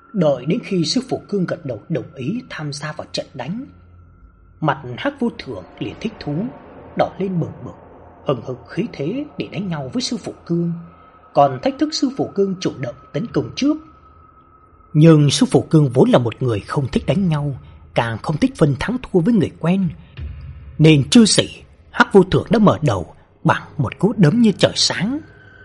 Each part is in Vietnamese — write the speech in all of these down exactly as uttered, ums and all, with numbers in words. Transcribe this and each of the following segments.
Đợi đến khi sư phụ Cương gật đầu đồng ý tham gia vào trận đánh, mặt Hắc Vô Thường liền thích thú, đỏ lên bừng bừng, hừng hực khí thế để đánh nhau với sư phụ Cương, còn thách thức sư phụ Cương chủ động tấn công trước. Nhưng sư phụ Cương vốn là một người không thích đánh nhau, càng không thích phân thắng thua với người quen, nên chư sĩ Hắc Vô Thường đã mở đầu bằng một cú đấm như trời sáng.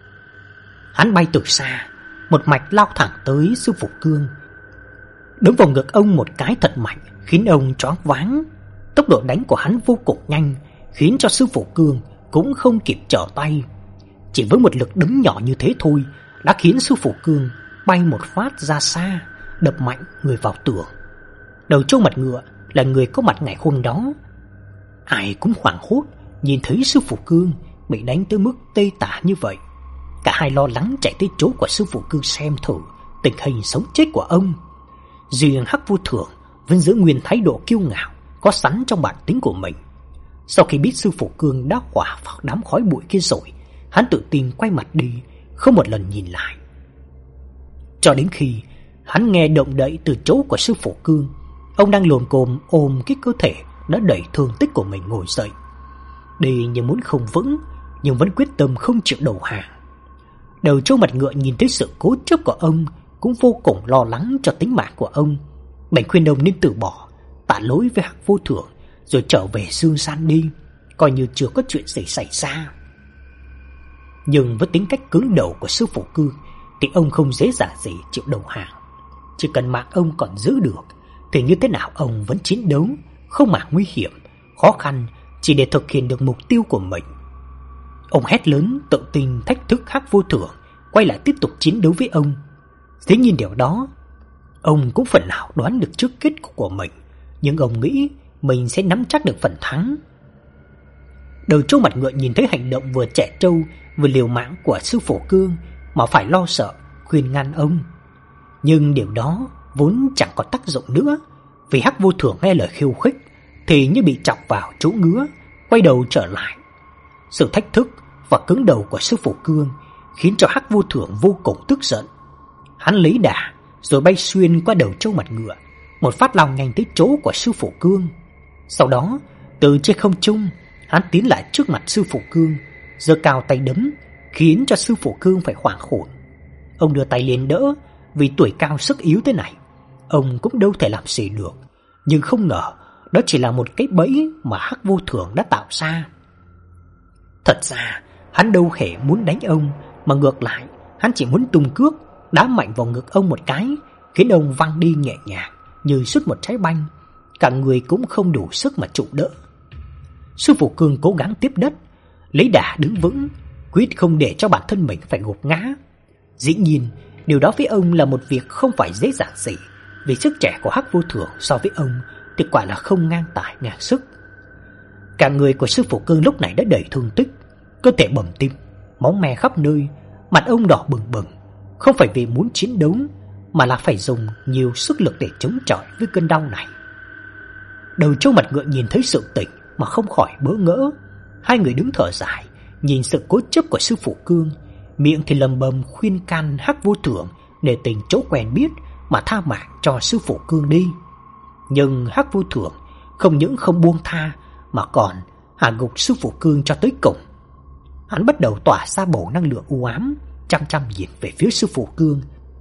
Hắn bay từ xa, một mạch lao thẳng tới sư phụ Cương, đấm vào ngực ông một cái thật mạnh, khiến ông choáng váng. Tốc độ đánh của hắn vô cùng nhanh, khiến cho sư phụ Cương cũng không kịp trở tay. Chỉ với một lực đấm nhỏ như thế thôi đã khiến sư phụ Cương bay một phát ra xa, đập mạnh người vào tường. Đầu trâu mặt ngựa là người có mặt ngày hôm đó, ai cũng hoảng hốt nhìn thấy sư phụ Cương bị đánh tới mức tê tả như vậy. Cả hai lo lắng chạy tới chỗ của sư phụ Cương xem thử tình hình sống chết của ông. Riêng Hắc Vô Thường vẫn giữ nguyên thái độ kiêu ngạo có sẵn trong bản tính của mình. Sau khi biết sư phụ Cương đã hỏa vào đám khói bụi kia rồi, hắn tự tin quay mặt đi, không một lần nhìn lại. Cho đến khi hắn nghe động đậy từ chỗ của sư phụ Cương, ông đang lồm cồm ôm cái cơ thể đã đầy thương tích của mình ngồi dậy, đi như muốn không vững, nhưng vẫn quyết tâm không chịu đầu hàng. Đầu trâu mặt ngựa nhìn thấy sự cố chấp của ông, cũng vô cùng lo lắng cho tính mạng của ông, bèn khuyên ông nên từ bỏ, tạ lỗi với Hắc Vô Thường, rồi trở về dương gian đi, coi như chưa có chuyện gì xảy ra. Nhưng với tính cách cứng đầu của sư phụ Cương thì ông không dễ dàng gì chịu đầu hàng. Chỉ cần mạng ông còn giữ được thì như thế nào ông vẫn chiến đấu, không màng nguy hiểm, khó khăn, chỉ để thực hiện được mục tiêu của mình. Ông hét lớn tự tin thách thức Hắc Vô Thường quay lại tiếp tục chiến đấu với ông. Thế nhưng điều đó ông cũng phần nào đoán được trước kết cục của mình, nhưng ông nghĩ mình sẽ nắm chắc được phần thắng. Đầu trâu mặt ngựa nhìn thấy hành động vừa trẻ trâu vừa liều mạng của sư phụ Cương mà phải lo sợ, khuyên ngăn ông. Nhưng điều đó vốn chẳng có tác dụng nữa, vì Hắc Vô Thường nghe lời khiêu khích thì như bị chọc vào chỗ ngứa, quay đầu trở lại. Sự thách thức và cứng đầu của sư phụ Cương khiến cho Hắc Vô Thường vô cùng tức giận. Hắn lấy đà rồi bay xuyên qua đầu trâu mặt ngựa, một phát lao nhanh tới chỗ của sư phụ Cương. Sau đó từ trên không trung hắn tiến lại trước mặt sư phụ Cương, giơ cao tay đấm, khiến cho sư phụ Cương phải hoảng hồn. Ông đưa tay lên đỡ, vì tuổi cao sức yếu thế này ông cũng đâu thể làm gì được. Nhưng không ngờ đó chỉ là một cái bẫy mà Hắc Vô Thường đã tạo ra. Thật ra hắn đâu hề muốn đánh ông, mà ngược lại hắn chỉ muốn tung cước đá mạnh vào ngực ông một cái, khiến ông văng đi nhẹ nhàng như sút một trái banh, cả người cũng không đủ sức mà trụ đỡ. Sư phụ Cương cố gắng tiếp đất, lấy đà đứng vững, quyết không để cho bản thân mình phải gục ngã. Dĩ nhiên điều đó với ông là một việc không phải dễ dàng gì, vì sức trẻ của Hắc Vô Thường so với ông thì quả là không ngang tài ngang sức. Cả người của sư phụ Cương lúc này đã đầy thương tích, cơ thể bầm tím, máu me khắp nơi, mặt ông đỏ bừng bừng, không phải vì muốn chiến đấu mà là phải dùng nhiều sức lực để chống chọi với cơn đau này. Đầu trâu mặt ngựa nhìn thấy sự tình mà không khỏi bỡ ngỡ. Hai người đứng thở dài, nhìn sự cố chấp của sư phụ Cương, miệng thì lầm bầm khuyên can Hắc Vô Thường để tình chỗ quen biết mà tha mạng cho sư phụ Cương đi. Nhưng Hắc Vô Thường không những không buông tha mà còn hạ gục sư phụ Cương cho tới cùng. Hắn bắt đầu tỏa ra bầu năng lượng u ám, chăm chăm nhìn về phía sư phụ Cương.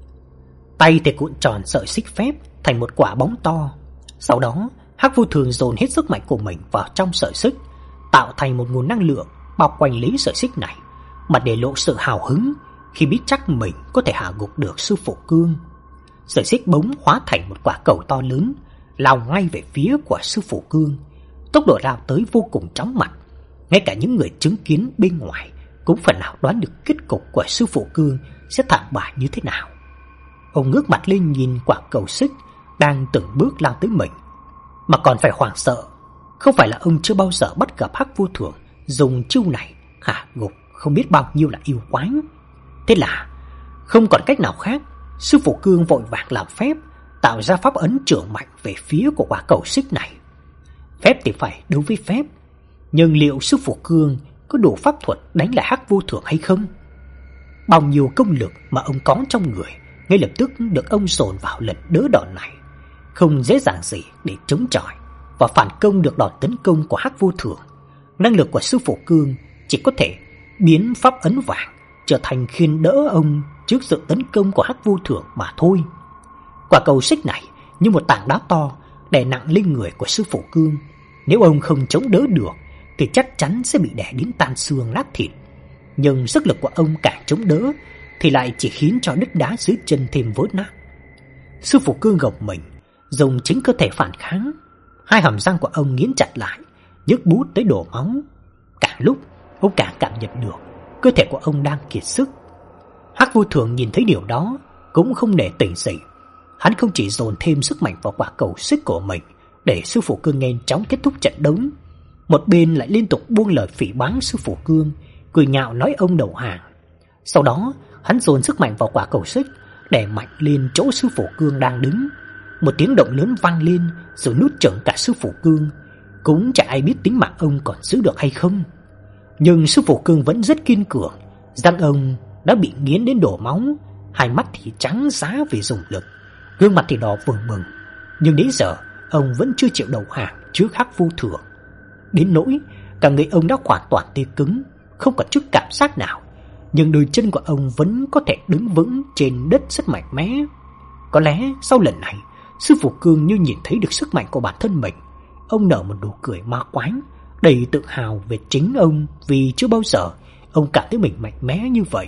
Tay thì cuộn tròn sợi xích phép thành một quả bóng to. Sau đó Hắc Vô Thường dồn hết sức mạnh của mình vào trong sợi xích, tạo thành một nguồn năng lượng bao quanh lấy sợi xích này, mà để lộ sự hào hứng khi biết chắc mình có thể hạ gục được sư phụ Cương. Sợi xích bỗng hóa thành một quả cầu to lớn, lao ngay về phía của sư phụ Cương. Tốc độ lao tới vô cùng chóng mặt, ngay cả những người chứng kiến bên ngoài cũng phần nào đoán được kết cục của sư phụ Cương sẽ thảm bại như thế nào. Ông ngước mặt lên nhìn quả cầu xích đang từng bước lao tới mình, mà còn phải hoảng sợ. Không phải là ông chưa bao giờ bắt gặp Hắc Vô Thường dùng chiêu này hạ gục không biết bao nhiêu là yêu quái. Thế là không còn cách nào khác, sư phụ Cương vội vàng làm phép, tạo ra pháp ấn trưởng mạnh về phía của quả cầu xích này. Phép thì phải đấu với phép, nhưng liệu sư phụ Cương có đủ pháp thuật đánh lại Hắc Vô Thường hay không? Bao nhiêu công lực mà ông có trong người, ngay lập tức được ông dồn vào lần đỡ đòn này, không dễ dàng gì để chống chọi và phản công được đòn tấn công của Hắc Vô Thường. Năng lực của sư phụ Cương chỉ có thể biến pháp ấn vàng trở thành khiên đỡ ông trước sự tấn công của Hắc Vô Thường mà thôi. Quả cầu xích này như một tảng đá to đè nặng lên người của sư phụ Cương. Nếu ông không chống đỡ được thì chắc chắn sẽ bị đè đến tan xương nát thịt. Nhưng sức lực của ông càng chống đỡ thì lại chỉ khiến cho đất đá dưới chân thêm vỡ nát. Sư phụ Cương gồng mình, dùng chính cơ thể phản kháng. Hai hàm răng của ông nghiến chặt lại, nhức bút tới đổ máu. Càng lúc ông càng cảm nhận được cơ thể của ông đang kiệt sức. Hắc Vô Thường nhìn thấy điều đó cũng không để tỉnh dậy. Hắn không chỉ dồn thêm sức mạnh vào quả cầu xích của mình để sư phụ Cương nhanh chóng kết thúc trận đấu, một bên lại liên tục buông lời phỉ báng sư phụ Cương, cười nhạo nói ông đầu hàng. Sau đó hắn dồn sức mạnh vào quả cầu xích để mạnh lên chỗ sư phụ Cương đang đứng. Một tiếng động lớn vang lên rồi nuốt chửng cả sư phụ Cương. Cũng chả ai biết tính mạng ông còn giữ được hay không. Nhưng sư phụ Cương vẫn rất kiên cường. Răng ông đã bị nghiến đến đổ máu, hai mắt thì trắng giá vì dùng lực, gương mặt thì đỏ bừng bừng. Nhưng đến giờ ông vẫn chưa chịu đầu hàng trước Hắc Vô Thường. Đến nỗi cả người ông đã hoàn toàn tê cứng, không còn chút cảm giác nào. Nhưng đôi chân của ông vẫn có thể đứng vững trên đất rất mạnh mẽ. Có lẽ sau lần này sư phụ Cương như nhìn thấy được sức mạnh của bản thân mình. Ông nở một nụ cười ma quái, đầy tự hào về chính ông, vì chưa bao giờ ông cảm thấy mình mạnh mẽ như vậy.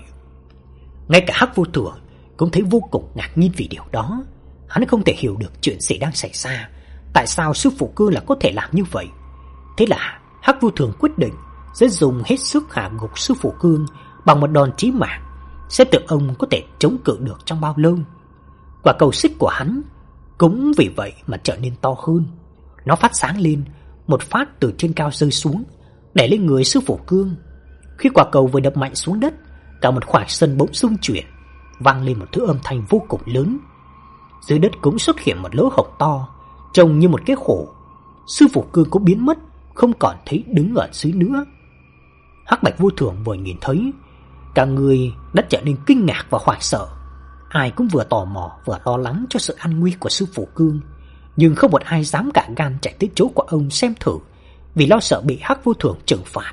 Ngay cả Hắc Vô Thường cũng thấy vô cùng ngạc nhiên vì điều đó. Hắn không thể hiểu được chuyện gì đang xảy ra, tại sao sư phụ Cương là có thể làm như vậy. Thế là Hắc Vô Thường quyết định sẽ dùng hết sức hạ gục sư phụ Cương bằng một đòn chí mạng, xem tưởng ông có thể chống cự được trong bao lâu. Quả cầu xích của hắn cũng vì vậy mà trở nên to hơn. Nó phát sáng lên, một phát từ trên cao rơi xuống, đè lên người sư phụ Cương. Khi quả cầu vừa đập mạnh xuống đất, cả một khoảng sân bỗng rung chuyển, vang lên một thứ âm thanh vô cùng lớn. Dưới đất cũng xuất hiện một lỗ hổng to, trông như một cái hổ. Sư phụ Cương cũng biến mất, không còn thấy đứng ở dưới nữa. Hắc Bạch Vô Thường vừa nhìn thấy, cả người đã trở nên kinh ngạc và hoảng sợ. Ai cũng vừa tò mò vừa lo lắng cho sự an nguy của sư phụ Cương, nhưng không một ai dám cả gan chạy tới chỗ của ông xem thử, vì lo sợ bị Hắc Vô Thường trừng phạt.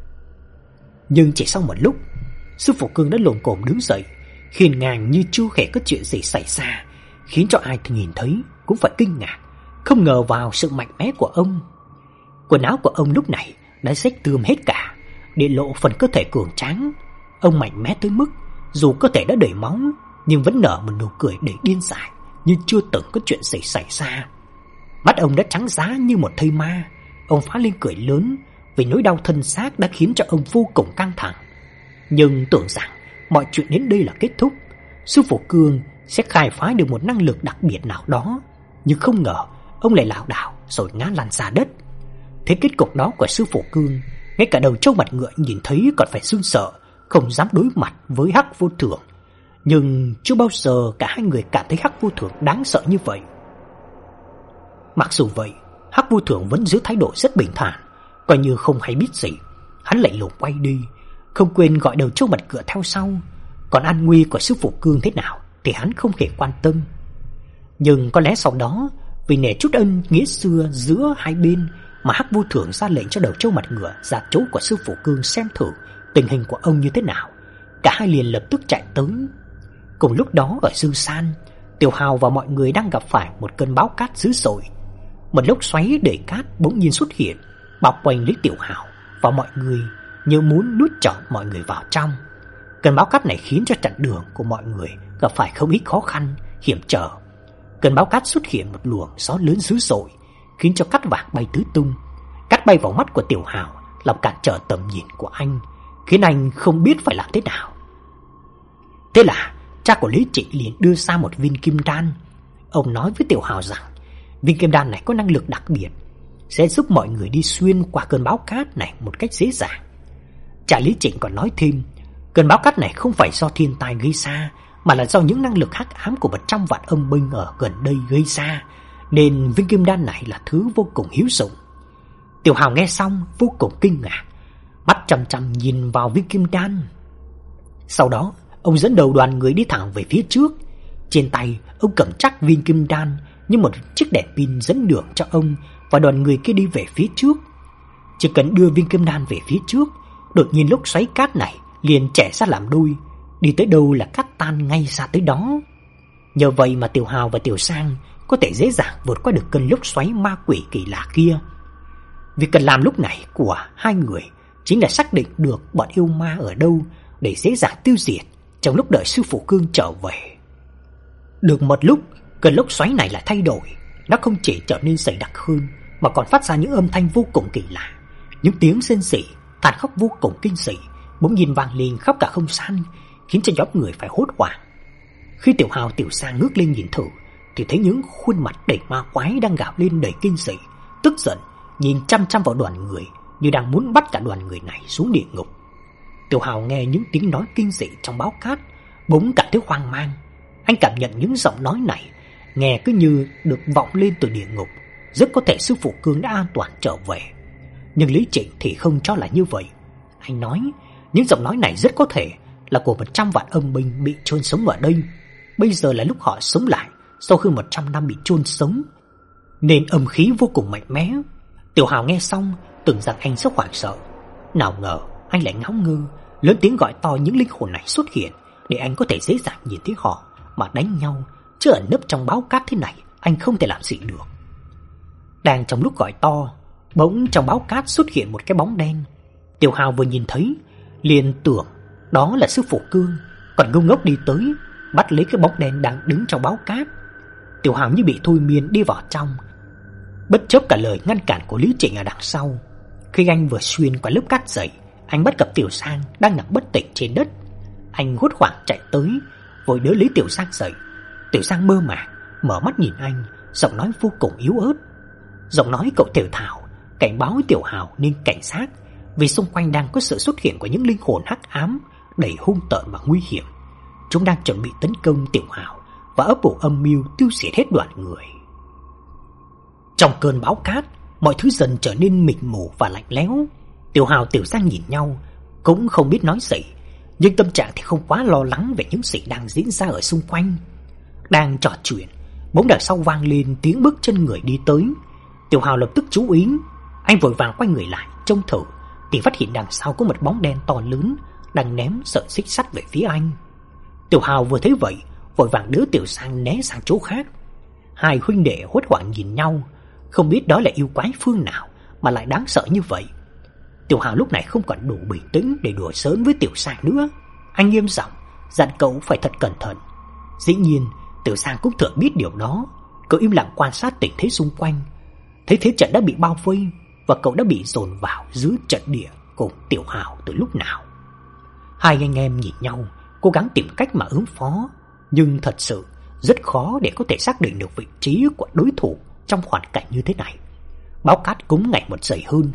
Nhưng chỉ sau một lúc, sư phụ Cương đã lồm cồm đứng dậy, hiền ngang như chưa hề có chuyện gì xảy ra, khiến cho ai thì nhìn thấy cũng phải kinh ngạc, không ngờ vào sự mạnh mẽ của ông. Quần áo của ông lúc này đã rách tươm hết cả, để lộ phần cơ thể cường tráng. Ông mạnh mẽ tới mức dù cơ thể đã đầy máu, nhưng vẫn nở một nụ cười đầy điên dại, như chưa từng có chuyện gì xảy ra. Mắt ông đã trắng giá như một thây ma. Ông phá lên cười lớn vì nỗi đau thân xác đã khiến cho ông vô cùng căng thẳng. Nhưng tưởng rằng mọi chuyện đến đây là kết thúc, sư phụ Cương sẽ khai phá được một năng lực đặc biệt nào đó. Nhưng không ngờ ông lại lảo đảo rồi ngã lăn ra đất. Thế kết cục đó của sư phụ Cương, ngay cả đầu trâu mặt ngựa nhìn thấy còn phải run sợ, không dám đối mặt với Hắc Vô Thường. Nhưng chưa bao giờ cả hai người cảm thấy Hắc Vô Thường đáng sợ như vậy. Mặc dù vậy, Hắc Vô Thường vẫn giữ thái độ rất bình thản, coi như không hay biết gì. Hắn lạnh lùng quay đi, không quên gọi đầu trâu mặt ngựa theo sau. Còn an nguy của sư phụ Cương thế nào thì hắn không hề quan tâm. Nhưng có lẽ sau đó, vì nể chút ân nghĩa xưa giữa hai bên, mà Hắc Vô Thường ra lệnh cho đầu trâu mặt ngựa ra chỗ của sư phụ Cương xem thử tình hình của ông như thế nào. Cả hai liền lập tức chạy tới. Cùng lúc đó ở Dư San, Tiểu Hào và mọi người đang gặp phải một cơn bão cát dữ dội. Một lốc xoáy đầy cát bỗng nhiên xuất hiện, bao quanh lấy Tiểu Hào và mọi người, như muốn nuốt trọn mọi người vào trong. Cơn bão cát này khiến cho chặng đường của mọi người gặp phải không ít khó khăn, hiểm trở. Cơn bão cát xuất hiện một luồng gió lớn dữ dội, khiến cho cát vàng bay tứ tung. Cát bay vào mắt của Tiểu Hào, làm cản trở tầm nhìn của anh, khiến anh không biết phải làm thế nào. Thế là cha của Lý Trịnh liền đưa ra một viên kim đan. Ông nói với Tiểu Hào rằng viên kim đan này có năng lực đặc biệt, sẽ giúp mọi người đi xuyên qua cơn bão cát này một cách dễ dàng. Cha Lý Trịnh còn nói thêm, cơn bão cát này không phải do thiên tai gây ra, mà là do những năng lực hắc ám của một trăm vạn âm binh ở gần đây gây ra, nên viên kim đan này là thứ vô cùng hữu dụng. Tiểu Hào nghe xong vô cùng kinh ngạc, mắt chăm chăm nhìn vào viên kim đan. Sau đó ông dẫn đầu đoàn người đi thẳng về phía trước. Trên tay ông cầm chắc viên kim đan như một chiếc đèn pin dẫn đường cho ông và đoàn người kia đi về phía trước. Chỉ cần đưa viên kim đan về phía trước, đột nhiên lốc xoáy cát này liền chẻ ra làm đôi, đi tới đâu là cát tan ngay ra tới đó. Nhờ vậy mà Tiểu Hào và Tiểu Sang có thể dễ dàng vượt qua được cơn lốc xoáy ma quỷ kỳ lạ kia. Việc cần làm lúc này của hai người chính là xác định được bọn yêu ma ở đâu để dễ dàng tiêu diệt trong lúc đợi sư phụ Cương trở về. Được một lúc, cơn lốc xoáy này lại thay đổi. Nó không chỉ trở nên dày đặc hơn mà còn phát ra những âm thanh vô cùng kỳ lạ, những tiếng rên rỉ, than khóc vô cùng kinh dị bỗng nhiên vang lên khắp cả không gian, khiến cho nhóm người phải hốt hoảng. Khi Tiểu Hào Tiểu Sang ngước lên nhìn thử thì thấy những khuôn mặt đầy ma quái đang gào lên đầy kinh dị, tức giận nhìn chăm chăm vào đoàn người như đang muốn bắt cả đoàn người này xuống địa ngục. Tiểu Hào nghe những tiếng nói kinh dị trong báo cát, bỗng cảm thấy hoang mang. Anh cảm nhận những giọng nói này nghe cứ như được vọng lên từ địa ngục, rất có thể sư phụ Cương đã an toàn trở về. Nhưng Lý Trịnh thì không cho là như vậy. Anh nói những giọng nói này rất có thể là của một trăm vạn âm binh bị chôn sống ở đây. Bây giờ là lúc họ sống lại sau hơn một trăm năm bị chôn sống, nên âm khí vô cùng mạnh mẽ. Tiểu Hào nghe xong tưởng rằng anh rất hoảng sợ. Nào ngờ anh lại ngáo ngơ, lớn tiếng gọi to những linh hồn này xuất hiện để anh có thể dễ dàng nhìn thấy họ mà đánh nhau, chứ ẩn nấp trong báo cát thế này anh không thể làm gì được. Đang trong lúc gọi to, bỗng trong báo cát xuất hiện một cái bóng đen. Tiểu Hào vừa nhìn thấy liền tưởng đó là sư phụ Cương, còn ngu ngốc đi tới bắt lấy cái bóng đen đang đứng trong báo cát. Tiểu Hào như bị thôi miên đi vào trong, bất chấp cả lời ngăn cản của Lý Trịnh ở đằng sau. Khi anh vừa xuyên qua lớp cát dày, anh bắt gặp Tiểu Sang đang nằm bất tỉnh trên đất. Anh hốt hoảng chạy tới, vội đỡ lấy Tiểu Sang dậy. Tiểu Sang mơ màng mở mắt nhìn anh, giọng nói vô cùng yếu ớt. Giọng nói cậu Tiểu Thảo cảnh báo Tiểu Hào nên cảnh giác, vì xung quanh đang có sự xuất hiện của những linh hồn hắc ám đầy hung tợn và nguy hiểm. Chúng đang chuẩn bị tấn công Tiểu Hào và ấp ủ âm mưu tiêu diệt hết đoàn người. Trong cơn bão cát, mọi thứ dần trở nên mịt mù và lạnh lẽo. Tiểu Hào Tiểu Sang nhìn nhau, cũng không biết nói gì, nhưng tâm trạng thì không quá lo lắng về những gì đang diễn ra ở xung quanh. Đang trò chuyện, bỗng đằng sau vang lên tiếng bước chân người đi tới. Tiểu Hào lập tức chú ý, anh vội vàng quay người lại trông thử thì phát hiện đằng sau có một bóng đen to lớn đang ném sợi xích sắt về phía anh. Tiểu Hào vừa thấy vậy, vội vàng đỡ Tiểu Sang né sang chỗ khác. Hai huynh đệ hốt hoảng nhìn nhau, không biết đó là yêu quái phương nào mà lại đáng sợ như vậy. Tiểu Hào lúc này không còn đủ bình tĩnh để đùa giỡn với Tiểu Sang nữa. Anh nghiêm giọng dặn cậu phải thật cẩn thận. Dĩ nhiên Tiểu Sang cũng thừa biết điều đó. Cậu im lặng quan sát tình thế xung quanh. Thấy thế trận đã bị bao vây và cậu đã bị dồn vào giữa trận địa cùng Tiểu Hào từ lúc nào. Hai anh em nhìn nhau, cố gắng tìm cách mà ứng phó, nhưng thật sự rất khó để có thể xác định được vị trí của đối thủ trong hoàn cảnh như thế này. Báo cát cũng ngày một dày hơn.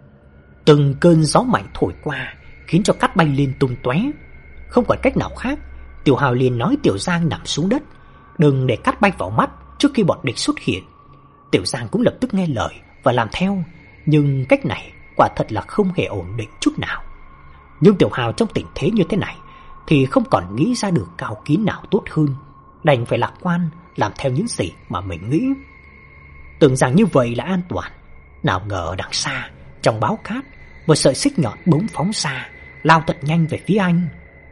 Từng cơn gió mạnh thổi qua khiến cho cát bay lên tung tóe. Không còn cách nào khác, Tiểu Hào liền nói Tiểu Giang nằm xuống đất, đừng để cát bay vào mắt trước khi bọn địch xuất hiện. Tiểu Giang cũng lập tức nghe lời và làm theo, nhưng cách này quả thật là không hề ổn định chút nào. Nhưng Tiểu Hào trong tình thế như thế này thì không còn nghĩ ra được cao kín nào tốt hơn, đành phải lạc quan làm theo những gì mà mình nghĩ. Tưởng rằng như vậy là an toàn, nào ngờ ở đằng xa trong báo cát một sợi xích nhọn bỗng phóng ra, lao thật nhanh về phía anh.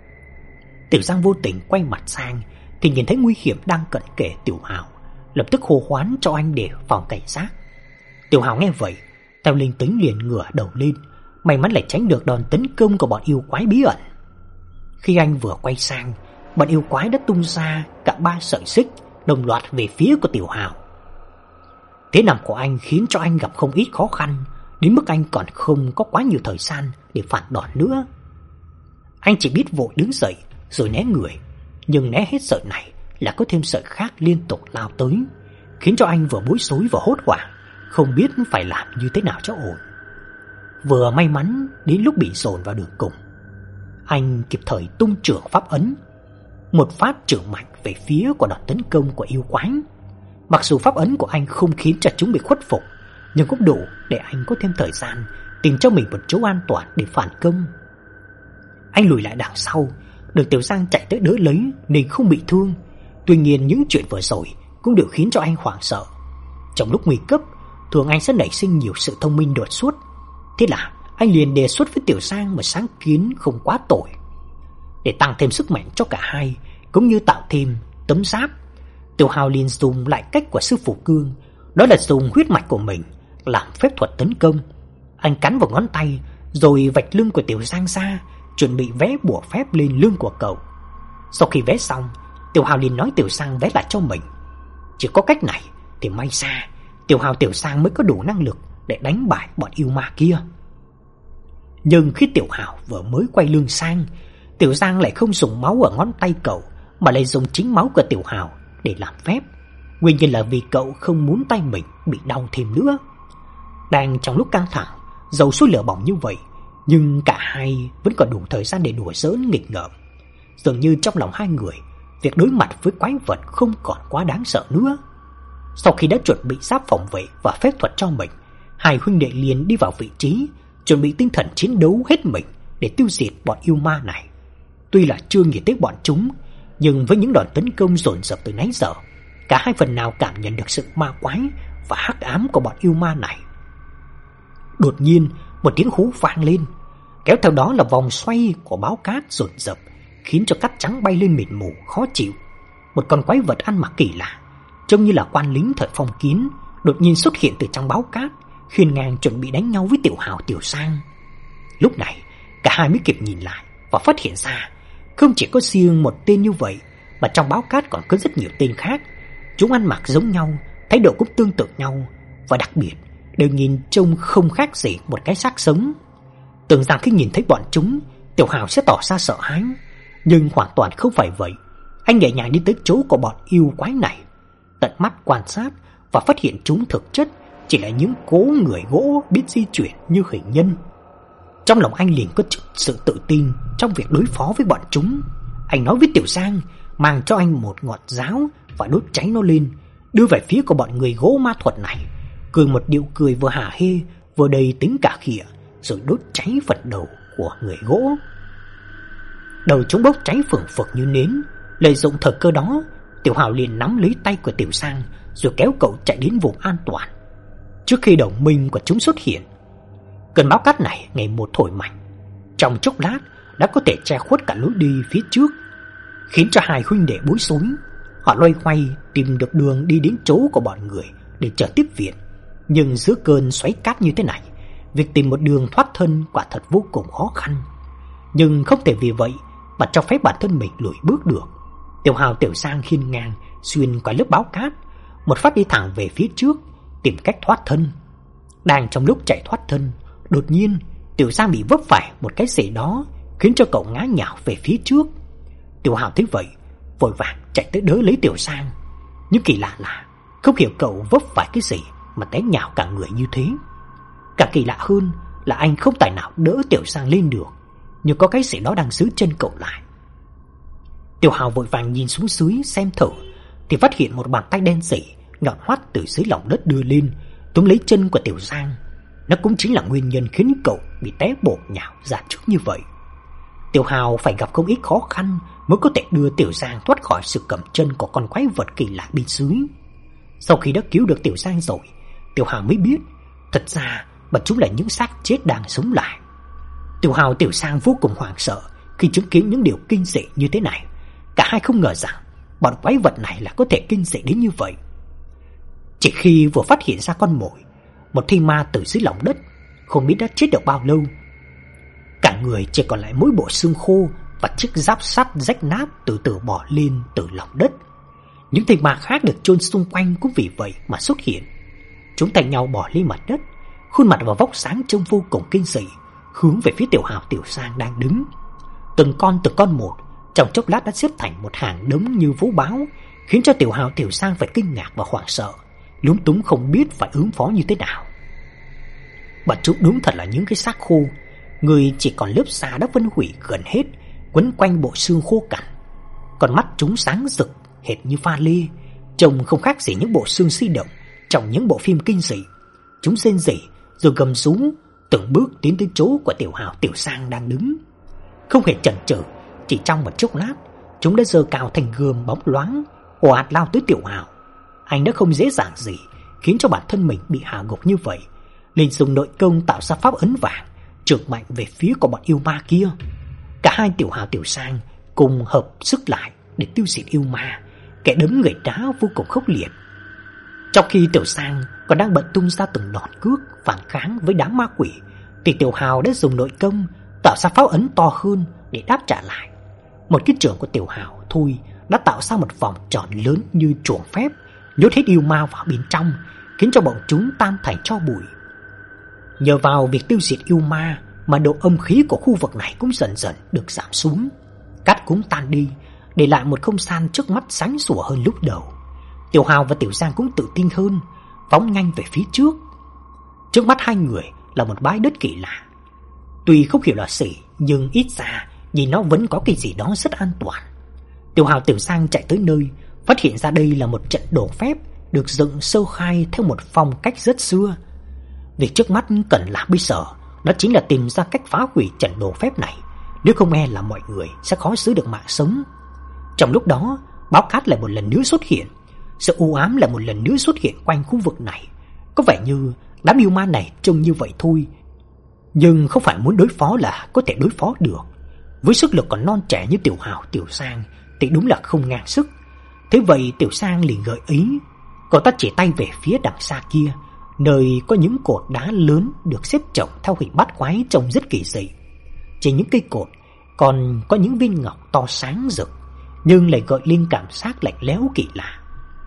Tiểu Giang vô tình quay mặt sang thì nhìn thấy nguy hiểm đang cận kề Tiểu Hào, lập tức hô hoán cho anh để phòng cảnh giác. Tiểu Hào nghe vậy, theo linh tính liền ngửa đầu lên, may mắn lại tránh được đòn tấn công của bọn yêu quái bí ẩn. Khi anh vừa quay sang, bọn yêu quái đã tung ra cả ba sợi xích đồng loạt về phía của Tiểu Hào. Thế nằm của anh khiến cho anh gặp không ít khó khăn, đến mức anh còn không có quá nhiều thời gian để phản đòn nữa. Anh chỉ biết vội đứng dậy rồi né người, nhưng né hết sợi này là có thêm sợi khác liên tục lao tới, khiến cho anh vừa bối rối vừa hốt hoảng, không biết phải làm như thế nào cho ổn. Vừa may mắn đến lúc bị dồn vào đường cùng, anh kịp thời tung chưởng pháp ấn, một phát chưởng mạnh về phía của đòn tấn công của yêu quái. Mặc dù pháp ấn của anh không khiến cho chúng bị khuất phục, nhưng cũng đủ để anh có thêm thời gian tìm cho mình một chỗ an toàn để phản công. Anh lùi lại đằng sau, được Tiểu Giang chạy tới đỡ lấy nên không bị thương. Tuy nhiên những chuyện vừa rồi cũng đều khiến cho anh hoảng sợ. Trong lúc nguy cấp, thường anh sẽ nảy sinh nhiều sự thông minh đột xuất. Thế là anh liền đề xuất với Tiểu Giang một sáng kiến không quá tồi. Để tăng thêm sức mạnh cho cả hai, cũng như tạo thêm tấm giáp, Tiểu Hào liền dùng lại cách của sư phụ Cương, đó là dùng huyết mạch của mình làm phép thuật tấn công. Anh cắn vào ngón tay, rồi vạch lưng của Tiểu Giang ra, chuẩn bị vẽ bùa phép lên lưng của cậu. Sau khi vẽ xong, Tiểu Hào liền nói Tiểu Giang vẽ lại cho mình. Chỉ có cách này thì may ra Tiểu Hào Tiểu Giang mới có đủ năng lực để đánh bại bọn yêu ma kia. Nhưng khi Tiểu Hào vừa mới quay lưng sang, Tiểu Giang lại không dùng máu ở ngón tay cậu, mà lại dùng chính máu của Tiểu Hào để làm phép. Nguyên nhân là vì cậu không muốn tay mình bị đau thêm nữa. Đang trong lúc căng thẳng, dầu sôi lửa bỏng như vậy, nhưng cả hai vẫn còn đủ thời gian để đùa giỡn nghịch ngợm. Dường như trong lòng hai người, việc đối mặt với quái vật không còn quá đáng sợ nữa. Sau khi đã chuẩn bị giáp phòng vệ và phép thuật cho mình, hai huynh đệ liền đi vào vị trí, chuẩn bị tinh thần chiến đấu hết mình để tiêu diệt bọn yêu ma này. Tuy là chưa nghĩ tới bọn chúng, nhưng với những đòn tấn công dồn dập từ nãy giờ, cả hai phần nào cảm nhận được sự ma quái và hắc ám của bọn yêu ma này. Đột nhiên, một tiếng hú vang lên, kéo theo đó là vòng xoay của báo cát dồn dập, khiến cho cát trắng bay lên mịt mù khó chịu. Một con quái vật ăn mặc kỳ lạ, trông như là quan lính thời phong kiến, đột nhiên xuất hiện từ trong báo cát, khiên ngang chuẩn bị đánh nhau với Tiểu Hào Tiểu Giang. Lúc này, cả hai mới kịp nhìn lại và phát hiện ra, không chỉ có riêng một tên như vậy, mà trong báo cát còn có rất nhiều tên khác. Chúng ăn mặc giống nhau, thái độ cũng tương tự nhau, và đặc biệt đều nhìn trông không khác gì một cái xác sống. Tưởng rằng khi nhìn thấy bọn chúng, Tiểu Hào sẽ tỏ ra sợ hãi, nhưng hoàn toàn không phải vậy. Anh nhẹ nhàng đi tới chỗ của bọn yêu quái này, tận mắt quan sát và phát hiện chúng thực chất chỉ là những cố người gỗ biết di chuyển như hình nhân. Trong lòng anh liền có chút sự tự tin trong việc đối phó với bọn chúng. Anh nói với Tiểu Giang mang cho anh một ngọn giáo và đốt cháy nó lên, đưa về phía của bọn người gỗ ma thuật này, cười một điệu cười vừa hả hê vừa đầy tính cả khịa, rồi đốt cháy phần đầu của người gỗ. Đầu chúng bốc cháy phừng phực như nến. Lợi dụng thời cơ đó, Tiểu Hào liền nắm lấy tay của Tiểu Giang rồi kéo cậu chạy đến vùng an toàn. Trước khi đồng minh của chúng xuất hiện, cơn bão cát này ngày một thổi mạnh, trong chốc lát đã có thể che khuất cả lối đi phía trước, khiến cho hai huynh đệ bối rối. Họ loay hoay tìm được đường đi đến chỗ của bọn người để chờ tiếp viện, nhưng giữa cơn xoáy cát như thế này, việc tìm một đường thoát thân quả thật vô cùng khó khăn. Nhưng không thể vì vậy mà cho phép bản thân mình lùi bước được. Tiểu Hào Tiểu Giang khiên ngang xuyên qua lớp báo cát, một phát đi thẳng về phía trước, tìm cách thoát thân. Đang trong lúc chạy thoát thân, đột nhiên Tiểu Giang bị vấp phải một cái gì đó, khiến cho cậu ngã nhào về phía trước. Tiểu Hào thấy vậy, vội vàng chạy tới đỡ lấy Tiểu Giang. Nhưng kỳ lạ là không hiểu cậu vấp phải cái gì mà té nhào cả người như thế. Cả kỳ lạ hơn là anh không tài nào đỡ Tiểu Giang lên được, nhưng có cái gì đó đang giữ chân cậu lại. Tiểu Hào vội vàng nhìn xuống dưới xem thử, thì phát hiện một bàn tay đen sì nhọn hoắt từ dưới lòng đất đưa lên, túm lấy chân của Tiểu Giang. Nó cũng chính là nguyên nhân khiến cậu bị té bổ nhào ra trước như vậy. Tiểu Hào phải gặp không ít khó khăn mới có thể đưa Tiểu Giang thoát khỏi sự cầm chân của con quái vật kỳ lạ bên dưới. Sau khi đã cứu được Tiểu Giang rồi, Tiểu Hào mới biết thật ra bọn chúng là những xác chết đang sống lại. Tiểu Hào Tiểu Giang vô cùng hoảng sợ khi chứng kiến những điều kinh dị như thế này. Cả hai không ngờ rằng bọn quái vật này là có thể kinh dị đến như vậy. Chỉ khi vừa phát hiện ra con mồi, một thi ma từ dưới lòng đất, không biết đã chết được bao lâu. Cả người chỉ còn lại mỗi bộ xương khô và chiếc giáp sắt rách nát từ từ bò lên từ lòng đất. Những thi ma khác được chôn xung quanh cũng vì vậy mà xuất hiện. Chúng thay nhau bò lên mặt đất, khuôn mặt và vóc dáng trông vô cùng kinh dị, hướng về phía Tiểu Hào Tiểu Giang đang đứng. Từng con từng con một, trong chốc lát đã xếp thành một hàng đống như vũ bão, khiến cho Tiểu Hào Tiểu Giang phải kinh ngạc và hoảng sợ, lúng túng không biết phải ứng phó như thế nào. Bọn chúng đúng thật là những cái xác khô, người chỉ còn lớp da đã phân hủy gần hết, quấn quanh bộ xương khô cằn. Còn mắt chúng sáng rực hệt như pha lê, trông không khác gì những bộ xương di động trong những bộ phim kinh dị. Chúng rên rỉ rồi gầm rú, từng bước tiến tới chỗ của Tiểu Hào Tiểu Giang đang đứng. Không hề chần chừ, chỉ trong một chốc lát, chúng đã giơ cao thành gươm bóng loáng, ồ ạt lao tới Tiểu Hào. Anh đã không dễ dàng gì khiến cho bản thân mình bị hạ gục như vậy, liền dùng nội công tạo ra pháp ấn vàng, trượt mạnh về phía của bọn yêu ma kia. Cả hai Tiểu Hào Tiểu Sang cùng hợp sức lại để tiêu diệt yêu ma, kẻ đấm người đá vô cùng khốc liệt. Trong khi Tiểu Sang còn đang bận tung ra từng đòn cước phản kháng với đám ma quỷ, thì Tiểu Hào đã dùng nội công tạo ra pháp ấn to hơn để đáp trả lại. Một cái chưởng của Tiểu Hào thôi đã tạo ra một vòng tròn lớn như chuồng phép, nhốt hết yêu ma vào bên trong, khiến cho bọn chúng tan thành tro bụi. Nhờ vào việc tiêu diệt yêu ma mà độ âm khí của khu vực này cũng dần dần được giảm xuống. Cát cũng tan đi, để lại một không gian trước mắt sáng sủa hơn lúc đầu. Tiểu Hào và Tiểu Giang cũng tự tin hơn, phóng nhanh về phía trước. Trước mắt hai người là một bãi đất kỳ lạ. Tuy không hiểu là gì, nhưng ít ra nhìn nó vẫn có cái gì đó rất an toàn. Tiểu Hào Tiểu Giang chạy tới nơi, phát hiện ra đây là một trận đồ phép được dựng sơ khai theo một phong cách rất xưa. Việc trước mắt cần làm bây giờ đó chính là tìm ra cách phá hủy trận đồ phép này, nếu không e là mọi người sẽ khó giữ được mạng sống. Trong lúc đó, báo cát lại một lần nữa xuất hiện. Sự u ám lại một lần nữa xuất hiện quanh khu vực này. Có vẻ như đám yêu ma này trông như vậy thôi, nhưng không phải muốn đối phó là có thể đối phó được. Với sức lực còn non trẻ như Tiểu Hào Tiểu Sang thì đúng là không ngang sức. Thế vậy Tiểu Sang liền gợi ý, cậu ta chỉ tay về phía đằng xa kia, nơi có những cột đá lớn được xếp chồng theo hình bát quái trông rất kỳ dị. Trên những cây cột còn có những viên ngọc to sáng rực, nhưng lại gợi lên cảm giác lạnh lẽo kỳ lạ.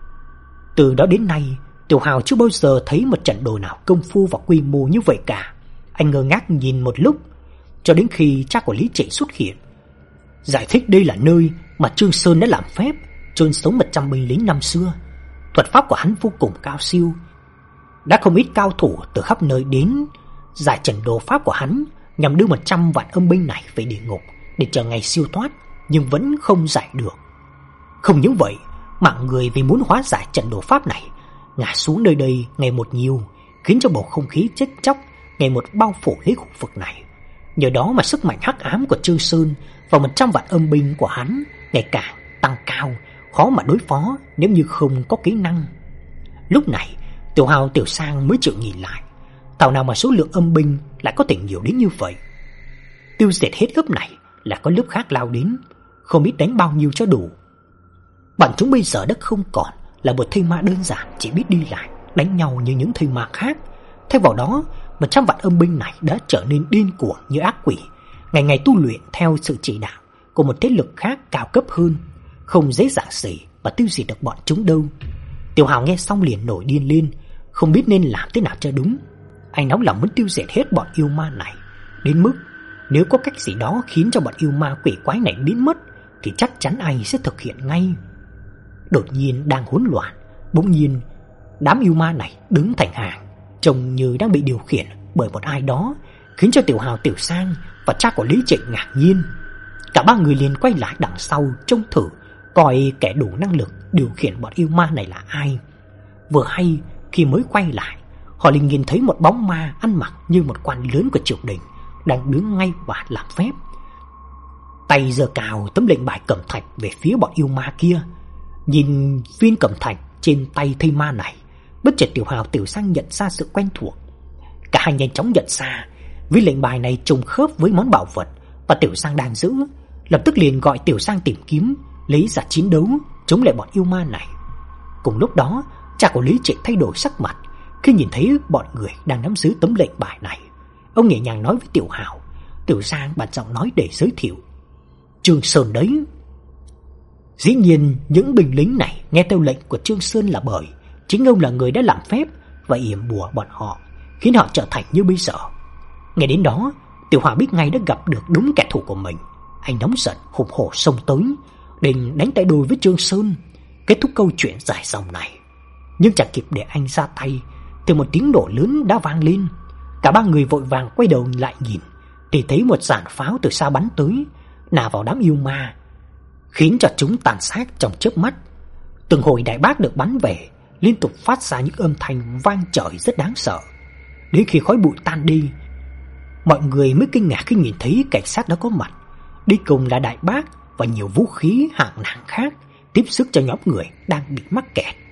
Từ đó đến nay, Tiểu Hào chưa bao giờ thấy một trận đồ nào công phu và quy mô như vậy cả. Anh ngơ ngác nhìn một lúc, cho đến khi cha của Lý Trịnh xuất hiện, giải thích đây là nơi mà Trương Sơn đã làm phép chôn sống một trăm binh lính năm xưa. Thuật pháp của hắn vô cùng cao siêu, đã không ít cao thủ từ khắp nơi đến giải trận đồ pháp của hắn, nhằm đưa một trăm vạn âm binh này về địa ngục để chờ ngày siêu thoát, nhưng vẫn không giải được. Không những vậy, mạng người vì muốn hóa giải trận đồ pháp này ngã xuống nơi đây ngày một nhiều, khiến cho bầu không khí chết chóc ngày một bao phủ lấy khu vực này. Nhờ đó mà sức mạnh hắc ám của Trương Sơn và một trăm vạn âm binh của hắn ngày càng tăng cao, khó mà đối phó nếu như không có kỹ năng. Lúc này, Tiểu Hào Tiểu Sang mới chịu nhìn lại, thảo nào mà số lượng âm binh lại có thể nhiều đến như vậy. Tiêu diệt hết lớp này là có lớp khác lao đến, không biết đánh bao nhiêu cho đủ. Bọn chúng bây giờ đã không còn là một thây ma đơn giản chỉ biết đi lại đánh nhau như những thây ma khác. Thay vào đó, một trăm vạn âm binh này đã trở nên điên cuồng như ác quỷ, ngày ngày tu luyện theo sự chỉ đạo của một thế lực khác cao cấp hơn, không dễ dàng gì mà tiêu diệt được bọn chúng đâu. Tiểu Hào nghe xong liền nổi điên lên, không biết nên làm thế nào cho đúng. Anh nóng lòng muốn tiêu diệt hết bọn yêu ma này, đến mức nếu có cách gì đó khiến cho bọn yêu ma quỷ quái này biến mất thì chắc chắn anh sẽ thực hiện ngay. Đột nhiên đang hỗn loạn, bỗng nhiên đám yêu ma này đứng thành hàng, trông như đang bị điều khiển bởi một ai đó, khiến cho Tiểu Hào Tiểu Sang và cha của Lý Trịnh ngạc nhiên. Cả ba người liền quay lại đằng sau trông thử coi kẻ đủ năng lực điều khiển bọn yêu ma này là ai. Vừa hay khi mới quay lại, họ liền nhìn thấy một bóng ma ăn mặc như một quan lớn của triều đình đang đứng ngay và làm phép, tay giơ cao tấm lệnh bài cẩm thạch về phía bọn yêu ma kia. Nhìn viên cẩm thạch trên tay thây ma này, bất chợt Tiểu Hào Tiểu Sang nhận ra sự quen thuộc. Cả hai nhanh chóng nhận ra viên lệnh bài này trùng khớp với món bảo vật và Tiểu Sang đang giữ, lập tức liền gọi Tiểu Sang tìm kiếm, lấy ra chiến đấu chống lại bọn yêu ma này. Cùng lúc đó, cha của Lý Trịnh thay đổi sắc mặt khi nhìn thấy bọn người đang nắm giữ tấm lệnh bài này. Ông nhẹ nhàng nói với Tiểu Hào. Tiểu Sang bật giọng nói để giới thiệu: Trương Sơn đấy. Dĩ nhiên những binh lính này nghe theo lệnh của Trương Sơn là bởi chính ông là người đã làm phép và yểm bùa bọn họ, khiến họ trở thành như bây giờ. Nghe đến đó, Tiểu Hào biết ngay đã gặp được đúng kẻ thù của mình. Anh nóng giận hùng hổ xông tới, định đánh tay đôi với Trương Sơn, kết thúc câu chuyện dài dòng này. Nhưng chẳng kịp để anh ra tay thì một tiếng nổ lớn đã vang lên. Cả ba người vội vàng quay đầu lại nhìn, thì thấy một dàn pháo từ xa bắn tới, nả vào đám yêu ma, khiến cho chúng tàn xác trong chớp mắt. Từng hồi đại bác được bắn về, liên tục phát ra những âm thanh vang trời rất đáng sợ. Đến khi khói bụi tan đi, mọi người mới kinh ngạc khi nhìn thấy cảnh sát đã có mặt, đi cùng là đại bác và nhiều vũ khí hạng nặng khác, tiếp sức cho nhóm người đang bị mắc kẹt.